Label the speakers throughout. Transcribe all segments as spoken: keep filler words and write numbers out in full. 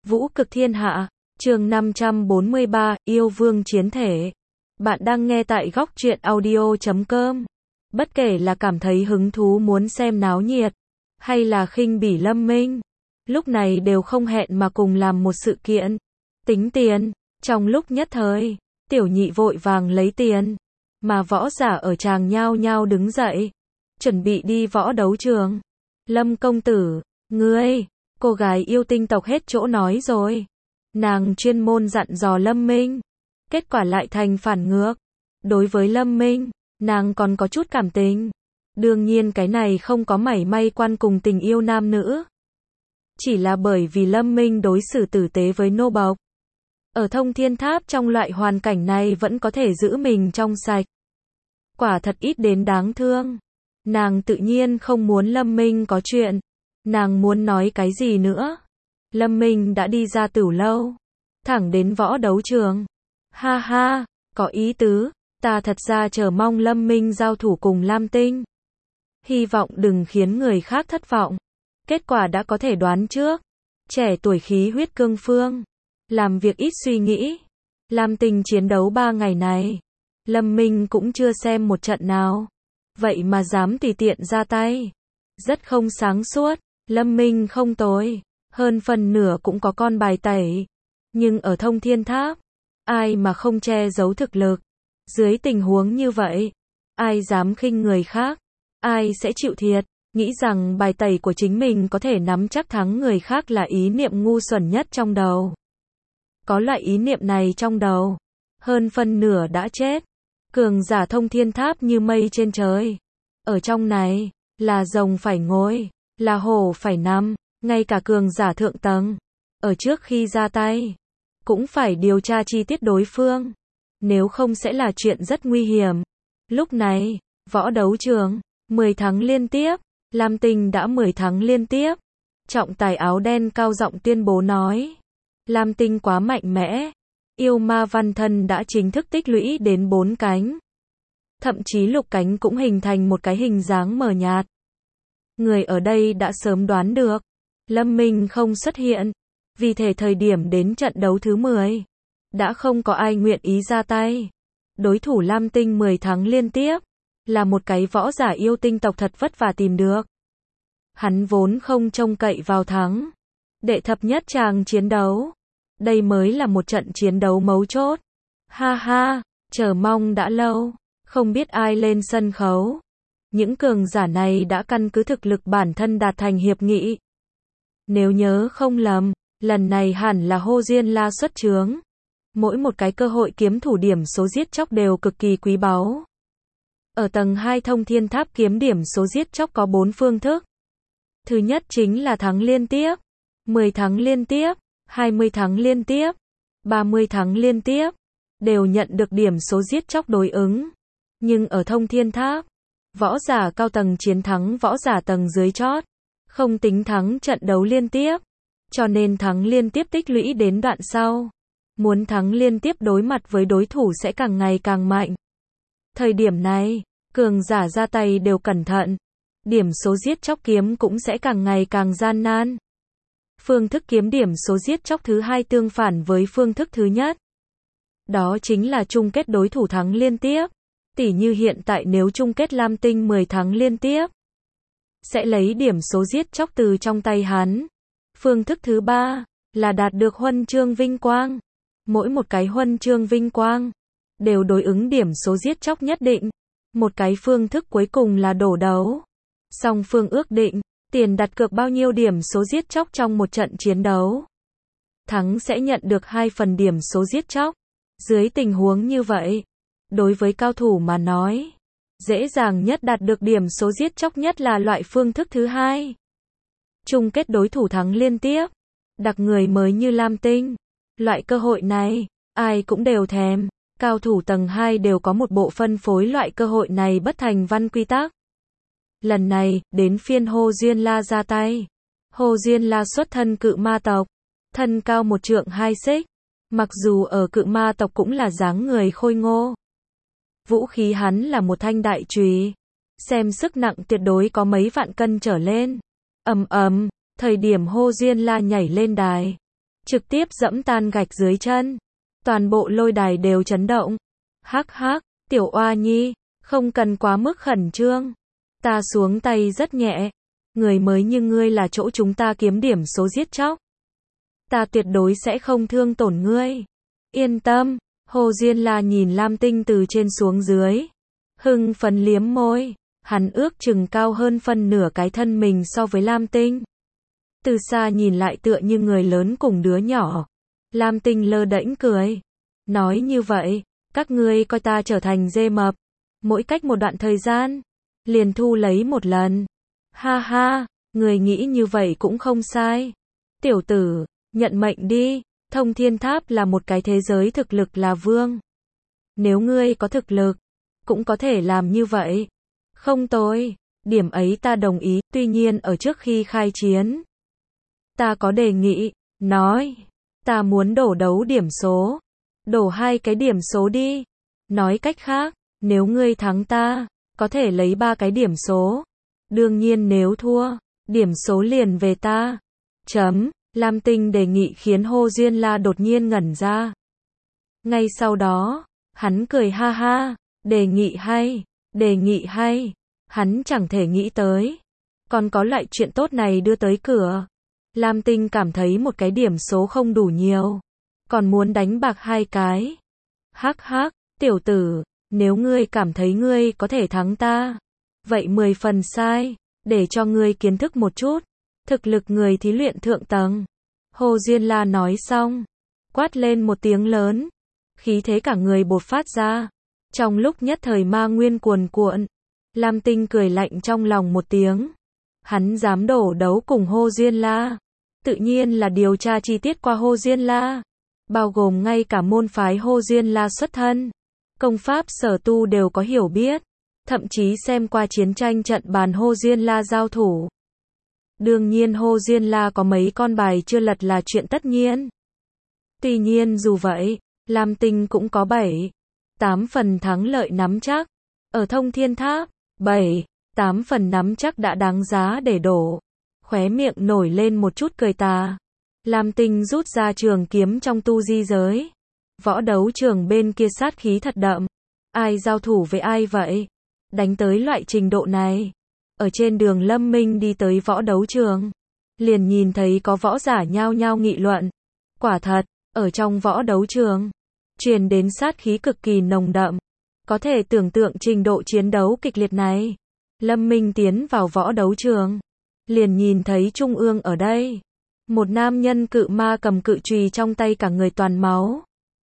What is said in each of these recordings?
Speaker 1: Vũ cực thiên hạ, chương năm trăm bốn mươi ba, yêu vương chiến thể. Bạn đang nghe tại góc truyện audio chấm com. Bất kể là cảm thấy hứng thú muốn xem náo nhiệt, hay là khinh bỉ Lâm Minh, lúc này đều không hẹn mà cùng làm một sự kiện. Tính tiền. Trong lúc nhất thời, tiểu nhị vội vàng lấy tiền, mà võ giả ở tràng nhao nhao đứng dậy, chuẩn bị đi võ đấu trường. Lâm công tử, ngươi, cô gái yêu tinh tộc hết chỗ nói rồi. Nàng chuyên môn dặn dò Lâm Minh, kết quả lại thành phản ngược. Đối với Lâm Minh, nàng còn có chút cảm tình. Đương nhiên cái này không có mảy may quan cùng tình yêu nam nữ. Chỉ là bởi vì Lâm Minh đối xử tử tế với nô bộc. Ở Thông Thiên Tháp trong loại hoàn cảnh này vẫn có thể giữ mình trong sạch. Quả thật ít đến đáng thương. Nàng tự nhiên không muốn Lâm Minh có chuyện. Nàng muốn nói cái gì nữa? Lâm Minh đã đi ra tửu lâu, thẳng đến võ đấu trường. Ha ha, có ý tứ, ta thật ra chờ mong Lâm Minh giao thủ cùng Lam Tinh. Hy vọng đừng khiến người khác thất vọng. Kết quả đã có thể đoán trước. Trẻ tuổi khí huyết cương phương, làm việc ít suy nghĩ. Lam Tinh chiến đấu ba ngày này, Lâm Minh cũng chưa xem một trận nào. Vậy mà dám tùy tiện ra tay. Rất không sáng suốt. Lâm Minh không tồi, hơn phần nửa cũng có con bài tẩy. Nhưng ở Thông Thiên Tháp, ai mà không che giấu thực lực. Dưới tình huống như vậy, ai dám khinh người khác, ai sẽ chịu thiệt. Nghĩ rằng bài tẩy của chính mình có thể nắm chắc thắng người khác là ý niệm ngu xuẩn nhất trong đầu. Có loại ý niệm này trong đầu, hơn phần nửa đã chết. Cường giả Thông Thiên Tháp như mây trên trời. Ở trong này, là rồng phải ngồi, là hổ phải nằm, ngay cả cường giả thượng tầng. Ở trước khi ra tay, cũng phải điều tra chi tiết đối phương. Nếu không sẽ là chuyện rất nguy hiểm. Lúc này, võ đấu trường, mười tháng liên tiếp, Lam Tinh đã mười tháng liên tiếp. Trọng tài áo đen cao giọng tuyên bố nói. Lam Tinh quá mạnh mẽ. Yêu ma văn thân đã chính thức tích lũy đến bốn cánh. Thậm chí lục cánh cũng hình thành một cái hình dáng mờ nhạt. Người ở đây đã sớm đoán được. Lâm Minh không xuất hiện. Vì thế thời điểm đến trận đấu thứ mười, đã không có ai nguyện ý ra tay. Đối thủ Lam Tinh mười tháng liên tiếp, là một cái võ giả yêu tinh tộc thật vất vả tìm được. Hắn vốn không trông cậy vào thắng. Đệ thập nhất tràng chiến đấu. Đây mới là một trận chiến đấu mấu chốt. Ha ha, chờ mong đã lâu. Không biết ai lên sân khấu. Những cường giả này đã căn cứ thực lực bản thân đạt thành hiệp nghị. Nếu nhớ không lầm, lần này hẳn là Hồ Diên La xuất chướng. Mỗi một cái cơ hội kiếm thủ điểm số giết chóc đều cực kỳ quý báu. Ở tầng hai Thông Thiên Tháp kiếm điểm số giết chóc có bốn phương thức. Thứ nhất chính là thắng liên tiếp, mười thắng liên tiếp, hai mươi thắng liên tiếp, ba mươi thắng liên tiếp, đều nhận được điểm số giết chóc đối ứng. Nhưng ở Thông Thiên Tháp, võ giả cao tầng chiến thắng võ giả tầng dưới chót, không tính thắng trận đấu liên tiếp, cho nên thắng liên tiếp tích lũy đến đoạn sau. Muốn thắng liên tiếp đối mặt với đối thủ sẽ càng ngày càng mạnh. Thời điểm này, cường giả ra tay đều cẩn thận. Điểm số giết chóc kiếm cũng sẽ càng ngày càng gian nan. Phương thức kiếm điểm số giết chóc thứ hai tương phản với phương thức thứ nhất. Đó chính là chung kết đối thủ thắng liên tiếp. Tỉ như hiện tại nếu chung kết Lam Tinh mười thắng liên tiếp, sẽ lấy điểm số giết chóc từ trong tay hắn. Phương thức thứ ba, là đạt được huân chương vinh quang. Mỗi một cái huân chương vinh quang, đều đối ứng điểm số giết chóc nhất định. Một cái phương thức cuối cùng là đổ đấu. Song phương ước định, tiền đặt cược bao nhiêu điểm số giết chóc trong một trận chiến đấu. Thắng sẽ nhận được hai phần điểm số giết chóc. Dưới tình huống như vậy, đối với cao thủ mà nói, dễ dàng nhất đạt được điểm số giết chóc nhất là loại phương thức thứ hai. Chung kết đối thủ thắng liên tiếp, đặc người mới như Lam Tinh. Loại cơ hội này, ai cũng đều thèm. Cao thủ tầng hai đều có một bộ phân phối loại cơ hội này bất thành văn quy tắc. Lần này, đến phiên Hồ Diên La ra tay. Hồ Diên La xuất thân cự ma tộc. Thân cao một trượng hai xích. Mặc dù ở cự ma tộc cũng là dáng người khôi ngô. Vũ khí hắn là một thanh đại chùy. Xem sức nặng tuyệt đối có mấy vạn cân trở lên. Ầm ầm, thời điểm Hồ Diên La nhảy lên đài. trực tiếp dẫm tan gạch dưới chân. Toàn bộ lôi đài đều chấn động. Hắc hắc, tiểu oa nhi, không cần quá mức khẩn trương. Ta xuống tay rất nhẹ. Người mới như ngươi là chỗ chúng ta kiếm điểm số giết chóc. Ta tuyệt đối sẽ không thương tổn ngươi. Yên tâm, Hồ Diên La nhìn Lam Tinh từ trên xuống dưới. Hưng phấn liếm môi. Hắn ước chừng cao hơn phân nửa cái thân mình so với Lam Tinh. Từ xa nhìn lại tựa như người lớn cùng đứa nhỏ. Lam Tinh lơ đễnh cười. Nói như vậy, các ngươi coi ta trở thành dê mập. Mỗi cách một đoạn thời gian, liền thu lấy một lần. Ha ha, người nghĩ như vậy cũng không sai. Tiểu tử, nhận mệnh đi. Thông Thiên Tháp là một cái thế giới thực lực là vương. Nếu ngươi có thực lực, cũng có thể làm như vậy. Không tồi, điểm ấy ta đồng ý, tuy nhiên ở trước khi khai chiến. Ta có đề nghị, nói, ta muốn đổ đấu điểm số. Đổ hai cái điểm số đi. Nói cách khác, nếu ngươi thắng ta, có thể lấy ba cái điểm số. Đương nhiên nếu thua, điểm số liền về ta. Chấm, Lam Tinh đề nghị khiến Hồ Diên La đột nhiên ngẩn ra. Ngay sau đó, hắn cười ha ha, đề nghị hay, đề nghị hay. Hắn chẳng thể nghĩ tới. Còn có loại chuyện tốt này đưa tới cửa. Lam Tinh cảm thấy một cái điểm số không đủ nhiều. Còn muốn đánh bạc hai cái. Hắc hắc, tiểu tử, nếu ngươi cảm thấy ngươi có thể thắng ta, vậy mười phần sai, để cho ngươi kiến thức một chút. Thực lực người thí luyện thượng tầng. Hồ Diên La nói xong, quát lên một tiếng lớn. Khí thế cả người bột phát ra. Trong lúc nhất thời ma nguyên cuồn cuộn. Lam Tinh cười lạnh trong lòng một tiếng. Hắn dám đổ đấu cùng Hồ Diên La. Tự nhiên là điều tra chi tiết qua Hồ Diên La. Bao gồm ngay cả môn phái Hồ Diên La xuất thân. Công pháp sở tu đều có hiểu biết. Thậm chí xem qua chiến tranh trận bàn Hồ Diên La giao thủ. Đương nhiên Hồ Diên La có mấy con bài chưa lật là chuyện tất nhiên. Tuy nhiên dù vậy, Lam Tinh cũng có bảy, tám phần thắng lợi nắm chắc. Ở Thông Thiên Tháp, bảy, tám phần nắm chắc đã đáng giá để đổ. Khóe miệng nổi lên một chút cười tà. Lam Tinh rút ra trường kiếm trong tu di giới. Võ đấu trường bên kia sát khí thật đậm. Ai giao thủ với ai vậy? Đánh tới loại trình độ này. Ở trên đường Lâm Minh đi tới võ đấu trường. Liền nhìn thấy có võ giả nhao nhao nghị luận. Quả thật, ở trong võ đấu trường, truyền đến sát khí cực kỳ nồng đậm. Có thể tưởng tượng trình độ chiến đấu kịch liệt này. Lâm Minh tiến vào võ đấu trường. Liền nhìn thấy trung ương ở đây. Một nam nhân cự ma cầm cự chùy trong tay cả người toàn máu.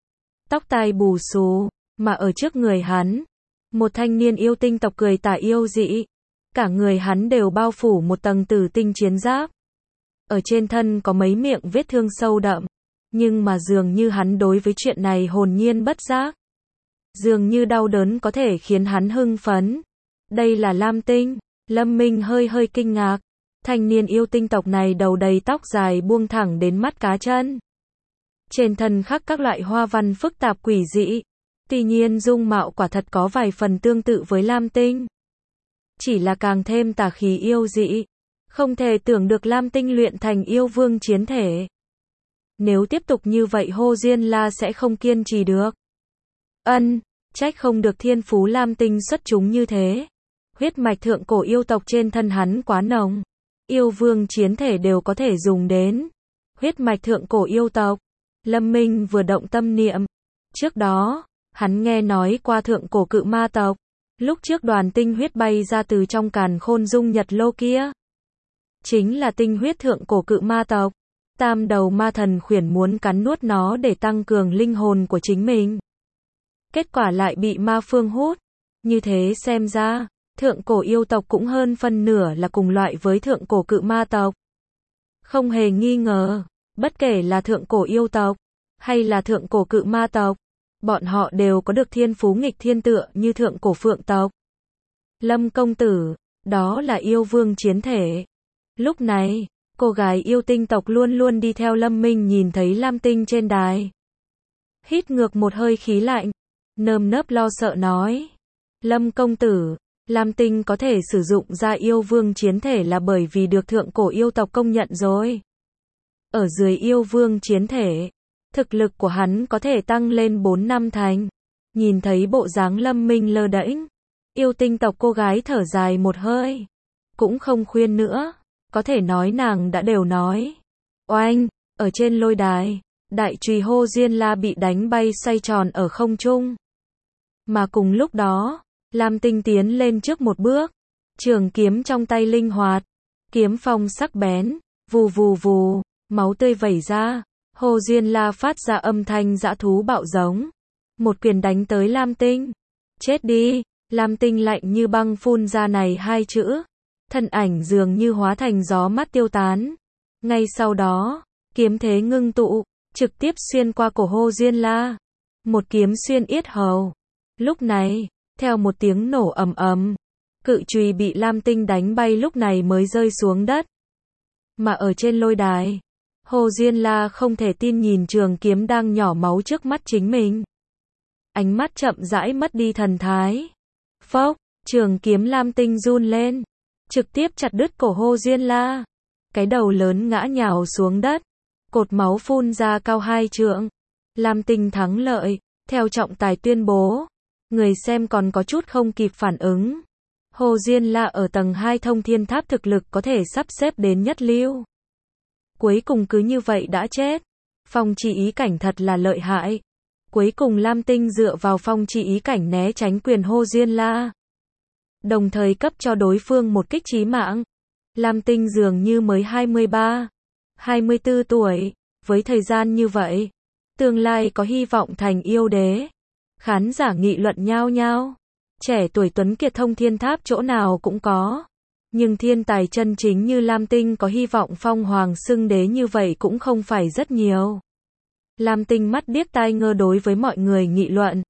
Speaker 1: Tóc tai bù xù, mà ở trước người hắn. Một thanh niên yêu tinh tộc cười tà yêu dị. Cả người hắn đều bao phủ một tầng tử tinh chiến giáp. Ở trên thân có mấy miệng vết thương sâu đậm. Nhưng mà dường như hắn đối với chuyện này hồn nhiên bất giác. Dường như đau đớn có thể khiến hắn hưng phấn. Đây là Lam Tinh. Lâm Minh hơi hơi kinh ngạc. Thanh niên yêu tinh tộc này đầu đầy tóc dài buông thẳng đến mắt cá chân. Trên thân khắc các loại hoa văn phức tạp quỷ dị. Tuy nhiên dung mạo quả thật có vài phần tương tự với Lam Tinh. Chỉ là càng thêm tà khí yêu dị. Không thể tưởng được Lam Tinh luyện thành yêu vương chiến thể. Nếu tiếp tục như vậy Hồ Diên La sẽ không kiên trì được. Ân, trách không được thiên phú Lam Tinh xuất chúng như thế. Huyết mạch thượng cổ yêu tộc trên thân hắn quá nồng. Yêu vương chiến thể đều có thể dùng đến. Huyết mạch thượng cổ yêu tộc. Lâm Minh vừa động tâm niệm. Trước đó, hắn nghe nói qua thượng cổ cự ma tộc. Lúc trước đoàn tinh huyết bay ra từ trong càn khôn dung nhật lô kia. Chính là tinh huyết thượng cổ cự ma tộc. Tam đầu ma thần khuyển muốn cắn nuốt nó để tăng cường linh hồn của chính mình. Kết quả lại bị ma phương hút. Như thế xem ra, thượng cổ yêu tộc cũng hơn phân nửa là cùng loại với thượng cổ cự ma tộc. Không hề nghi ngờ, bất kể là thượng cổ yêu tộc, hay là thượng cổ cự ma tộc, bọn họ đều có được thiên phú nghịch thiên tựa như thượng cổ phượng tộc. Lâm công tử, đó là yêu vương chiến thể. Lúc này, cô gái yêu tinh tộc luôn luôn đi theo Lâm Minh nhìn thấy Lam Tinh trên đài. Hít ngược một hơi khí lạnh, nơm nớp lo sợ nói. Lâm công tử, Lam Tinh có thể sử dụng ra yêu vương chiến thể là bởi vì được thượng cổ yêu tộc công nhận rồi. ở dưới yêu vương chiến thể, thực lực của hắn có thể tăng lên bốn năm thành. Nhìn thấy bộ dáng Lâm Minh lơ đễnh, yêu tinh tộc cô gái thở dài một hơi, cũng không khuyên nữa, có thể nói nàng đã đều nói. Oanh, ở trên lôi đài, đại chùy Hồ Diên La bị đánh bay xoay tròn ở không trung. Mà cùng lúc đó, Lam Tinh tiến lên trước một bước, trường kiếm trong tay linh hoạt, kiếm phong sắc bén, vù vù vù, máu tươi vẩy ra, Hồ Diên La phát ra âm thanh dã thú bạo giống, một quyền đánh tới Lam Tinh. Chết đi, Lam Tinh lạnh như băng phun ra này hai chữ, thân ảnh dường như hóa thành gió mát tiêu tán. Ngay sau đó, kiếm thế ngưng tụ, trực tiếp xuyên qua cổ Hồ Diên La, một kiếm xuyên yết hầu. Lúc này, theo một tiếng nổ ầm ầm, cự chùy bị Lam Tinh đánh bay lúc này mới rơi xuống đất. Mà ở trên lôi đài, Hồ Diên La không thể tin nhìn trường kiếm đang nhỏ máu trước mắt chính mình. Ánh mắt chậm rãi mất đi thần thái. Phốc, trường kiếm Lam Tinh run lên, trực tiếp chặt đứt cổ Hồ Diên La. Cái đầu lớn ngã nhào xuống đất, cột máu phun ra cao hai trượng. Lam Tinh thắng lợi, theo trọng tài tuyên bố. Người xem còn có chút không kịp phản ứng. Hồ Diên La ở tầng hai thông thiên tháp thực lực có thể sắp xếp đến nhất lưu. Cuối cùng cứ như vậy đã chết. Phong chi ý cảnh thật là lợi hại. Cuối cùng Lam Tinh dựa vào phong chi ý cảnh né tránh quyền Hồ Diên La, đồng thời cấp cho đối phương một kích chí mạng. Lam Tinh dường như mới hai mươi ba, hai mươi tư tuổi, với thời gian như vậy, tương lai có hy vọng thành yêu đế. Khán giả nghị luận nhao nhao. Trẻ tuổi tuấn kiệt thông thiên tháp chỗ nào cũng có. Nhưng thiên tài chân chính như Lam Tinh có hy vọng phong hoàng xưng đế như vậy cũng không phải rất nhiều. Lam Tinh mắt điếc tai ngơ đối với mọi người nghị luận.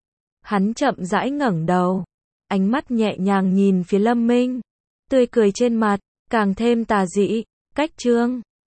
Speaker 1: Hắn chậm rãi ngẩng đầu, ánh mắt nhẹ nhàng nhìn phía Lâm Minh, tươi cười trên mặt càng thêm tà dị. Cách chương